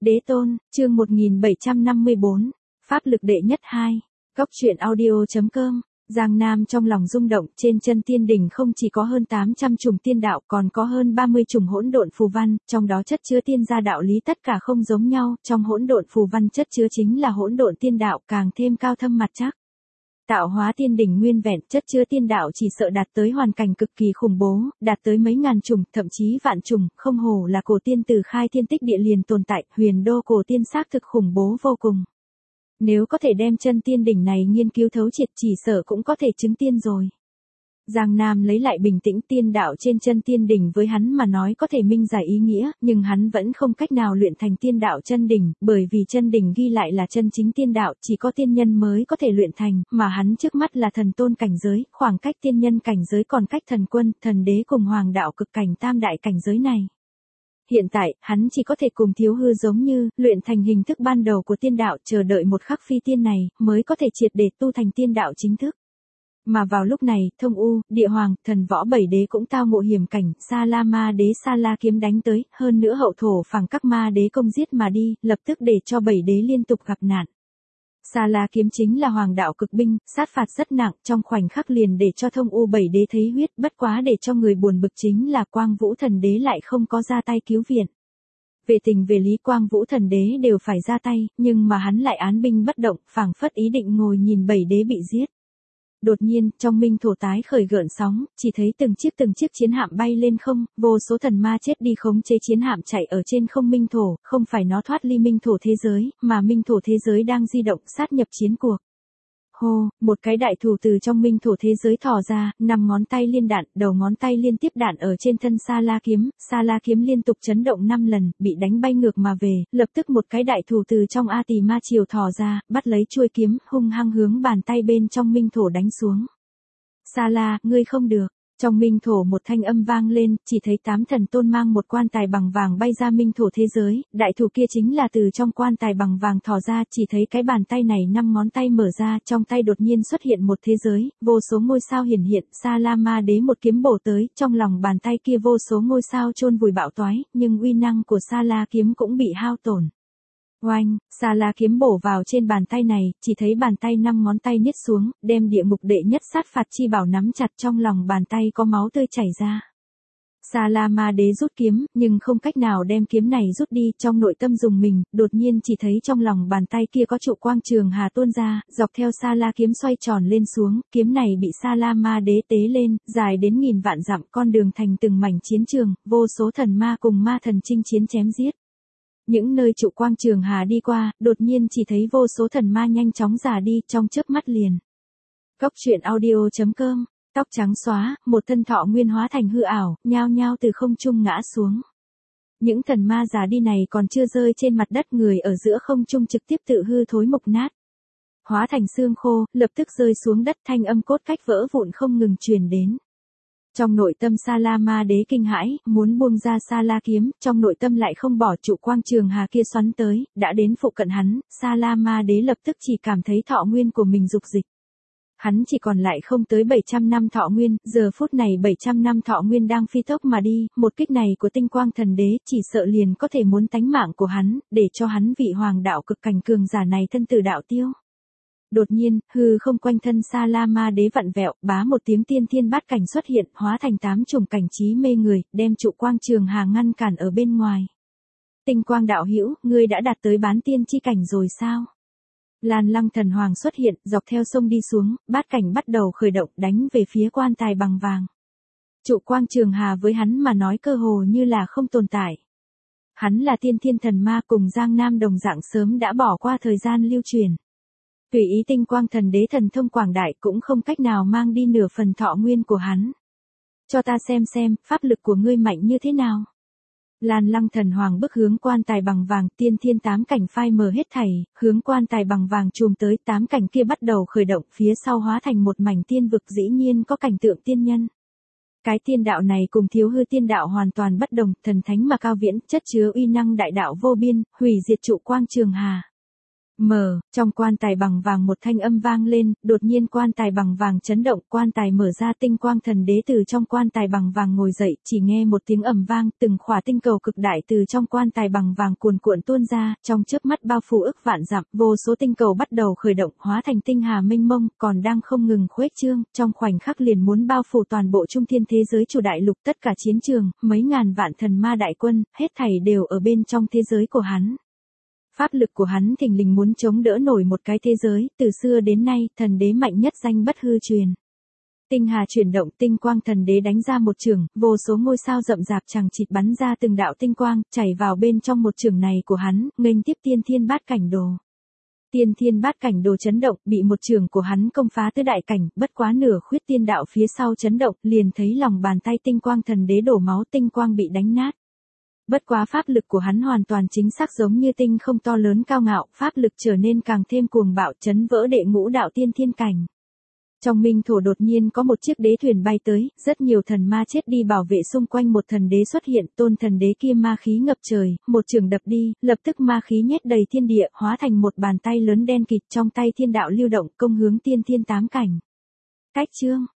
Đế tôn, chương 1754, Pháp lực đệ nhất 2, Cốc truyện audio.com, Giang Nam trong lòng rung động, trên chân tiên đỉnh không chỉ có hơn 800 chủng tiên đạo còn có hơn 30 chủng hỗn độn phù văn, trong đó chất chứa tiên gia đạo lý tất cả không giống nhau, trong hỗn độn phù văn chất chứa chính là hỗn độn tiên đạo càng thêm cao thâm mặt chắc. Tạo hóa tiên đỉnh nguyên vẹn, chất chứa tiên đạo chỉ sợ đạt tới hoàn cảnh cực kỳ khủng bố, đạt tới mấy ngàn chủng, thậm chí vạn chủng, không hổ là cổ tiên từ khai thiên tích địa liền tồn tại, huyền đô cổ tiên xác thực khủng bố vô cùng. Nếu có thể đem chân tiên đỉnh này nghiên cứu thấu triệt chỉ sợ cũng có thể chứng tiên rồi. Giang Nam lấy lại bình tĩnh, tiên đạo trên chân tiên đỉnh với hắn mà nói có thể minh giải ý nghĩa, nhưng hắn vẫn không cách nào luyện thành tiên đạo chân đỉnh, bởi vì chân đỉnh ghi lại là chân chính tiên đạo, chỉ có tiên nhân mới có thể luyện thành, mà hắn trước mắt là thần tôn cảnh giới, khoảng cách tiên nhân cảnh giới còn cách thần quân, thần đế cùng hoàng đạo cực cảnh tam đại cảnh giới này. Hiện tại, hắn chỉ có thể cùng Thiếu Hư giống như, luyện thành hình thức ban đầu của tiên đạo, chờ đợi một khắc phi tiên này, mới có thể triệt để tu thành tiên đạo chính thức. Mà vào lúc này, Thông U, Địa Hoàng, Thần Võ Bảy Đế cũng tao ngộ hiểm cảnh, Sa La Ma Đế Sa La kiếm đánh tới, hơn nữa hậu thổ phẳng các ma đế công giết mà đi, lập tức để cho Bảy Đế liên tục gặp nạn. Sa La kiếm chính là hoàng đạo cực binh, sát phạt rất nặng, trong khoảnh khắc liền để cho Thông U Bảy Đế thấy huyết, bất quá để cho người buồn bực chính là Quang Vũ Thần Đế lại không có ra tay cứu viện. Về tình về lý Quang Vũ Thần Đế đều phải ra tay, nhưng mà hắn lại án binh bất động, phảng phất ý định ngồi nhìn Bảy Đế bị giết. Đột nhiên, trong minh thổ tái khởi gợn sóng, chỉ thấy từng chiếc chiến hạm bay lên không, vô số thần ma chết đi khống chế chiến hạm chạy ở trên không minh thổ, không phải nó thoát ly minh thổ thế giới, mà minh thổ thế giới đang di động sát nhập chiến cuộc. Hô, một cái đại thủ từ trong minh thổ thế giới thò ra, 5 ngón tay liên đạn, đầu ngón tay liên tiếp đạn ở trên thân Sa La kiếm liên tục chấn động 5 lần, bị đánh bay ngược mà về, lập tức một cái đại thủ từ trong A Tỳ Ma Triều thò ra, bắt lấy chuôi kiếm, hung hăng hướng bàn tay bên trong minh thổ đánh xuống. Sa La, ngươi không được. Trong minh thổ một thanh âm vang lên, chỉ thấy 8 thần tôn mang một quan tài bằng vàng bay ra minh thổ thế giới, đại thủ kia chính là từ trong quan tài bằng vàng thò ra, chỉ thấy cái bàn tay này 5 ngón tay mở ra, trong tay đột nhiên xuất hiện một thế giới, vô số ngôi sao hiển hiện, Sa La Ma Đế một kiếm bổ tới, trong lòng bàn tay kia vô số ngôi sao chôn vùi bạo toái, nhưng uy năng của Sa La kiếm cũng bị hao tổn. Oanh, Sa La kiếm bổ vào trên bàn tay này, chỉ thấy bàn tay 5 ngón tay niết xuống, đem địa ngục đệ nhất sát phạt chi bảo nắm chặt, trong lòng bàn tay có máu tươi chảy ra. Sa La Ma Đế rút kiếm, nhưng không cách nào đem kiếm này rút đi, trong nội tâm dùng mình, đột nhiên chỉ thấy trong lòng bàn tay kia có trụ quang trường hà tuôn ra, dọc theo Sa La kiếm xoay tròn lên xuống, kiếm này bị Sa La Ma Đế tế lên, dài đến nghìn vạn dặm, con đường thành từng mảnh chiến trường, vô số thần ma cùng ma thần chinh chiến chém giết. Những nơi trụ quang trường hà đi qua, đột nhiên chỉ thấy vô số thần ma nhanh chóng già đi, trong chớp mắt liền. Cốc truyện audio.com, tóc trắng xóa, một thân thọ nguyên hóa thành hư ảo, nhao nhao từ không trung ngã xuống. Những thần ma già đi này còn chưa rơi trên mặt đất, người ở giữa không trung trực tiếp tự hư thối mục nát. Hóa thành xương khô, lập tức rơi xuống đất, thanh âm cốt cách vỡ vụn không ngừng truyền đến. Trong nội tâm Sa La Ma Đế kinh hãi, muốn buông ra Sa La kiếm, trong nội tâm lại không bỏ trụ quang trường hà kia xoắn tới, đã đến phụ cận hắn, Sa La Ma Đế lập tức chỉ cảm thấy thọ nguyên của mình dục dịch. Hắn chỉ còn lại không tới 700 năm thọ nguyên, giờ phút này 700 năm thọ nguyên đang phi tốc mà đi, một kích này của Tinh Quang Thần Đế chỉ sợ liền có thể muốn tánh mạng của hắn, để cho hắn vị hoàng đạo cực cảnh cường giả này thân tử đạo tiêu. Đột nhiên, hư không quanh thân Sa La Ma Đế vặn vẹo, bá một tiếng tiên thiên bát cảnh xuất hiện, hóa thành 8 chủng cảnh trí mê người, đem trụ quang trường hà ngăn cản ở bên ngoài. Tinh Quang đạo hữu, ngươi đã đạt tới bán tiên chi cảnh rồi sao? Lan Lăng Thần Hoàng xuất hiện, dọc theo sông đi xuống, bát cảnh bắt đầu khởi động, đánh về phía quan tài bằng vàng. Trụ quang trường hà với hắn mà nói cơ hồ như là không tồn tại. Hắn là tiên thiên thần ma, cùng Giang Nam đồng dạng sớm đã bỏ qua thời gian lưu truyền. Tùy ý Tinh Quang Thần Đế thần thông quảng đại cũng không cách nào mang đi nửa phần thọ nguyên của hắn. Cho ta xem, pháp lực của ngươi mạnh như thế nào. Lan Lăng Thần Hoàng bước hướng quan tài bằng vàng, tiên thiên 8 cảnh phai mờ hết thảy, hướng quan tài bằng vàng chùm tới, 8 cảnh kia bắt đầu khởi động, phía sau hóa thành một mảnh tiên vực, dĩ nhiên có cảnh tượng tiên nhân. Cái tiên đạo này cùng Thiếu Hư tiên đạo hoàn toàn bất đồng, thần thánh mà cao viễn, chất chứa uy năng đại đạo vô biên, hủy diệt trụ quang trường hà. Mở, trong quan tài bằng vàng một thanh âm vang lên, đột nhiên quan tài bằng vàng chấn động, quan tài mở ra, tinh quang thần đế từ trong quan tài bằng vàng ngồi dậy, chỉ nghe một tiếng ầm vang, từng khỏa tinh cầu cực đại từ trong quan tài bằng vàng cuồn cuộn tuôn ra, trong chớp mắt bao phủ ức vạn dặm, vô số tinh cầu bắt đầu khởi động, hóa thành tinh hà mênh mông, còn đang không ngừng khuếch trương, trong khoảnh khắc liền muốn bao phủ toàn bộ trung thiên thế giới chủ đại lục, tất cả chiến trường, mấy ngàn vạn thần ma đại quân, hết thảy đều ở bên trong thế giới của hắn. Pháp lực của hắn thình lình muốn chống đỡ nổi một cái thế giới, từ xưa đến nay, thần đế mạnh nhất danh bất hư truyền. Tinh hà chuyển động, tinh quang thần đế đánh ra một chưởng, vô số ngôi sao rậm rạp chằng chịt bắn ra từng đạo tinh quang, chảy vào bên trong một chưởng này của hắn, nghênh tiếp tiên thiên bát cảnh đồ. Tiên thiên bát cảnh đồ chấn động, bị một chưởng của hắn công phá tứ đại cảnh, bất quá nửa khuyết tiên đạo phía sau chấn động, liền thấy lòng bàn tay tinh quang thần đế đổ máu, tinh quang bị đánh nát. Bất quá pháp lực của hắn hoàn toàn chính xác giống như tinh không to lớn cao ngạo, pháp lực trở nên càng thêm cuồng bạo, chấn vỡ đệ ngũ đạo tiên thiên cảnh. Trong minh thổ đột nhiên có một chiếc đế thuyền bay tới, rất nhiều thần ma chết đi bảo vệ xung quanh một thần đế xuất hiện, tôn thần đế kia ma khí ngập trời, một trường đập đi, lập tức ma khí nhét đầy thiên địa, hóa thành một bàn tay lớn đen kịt, trong tay thiên đạo lưu động, công hướng tiên thiên tám cảnh. Cách chương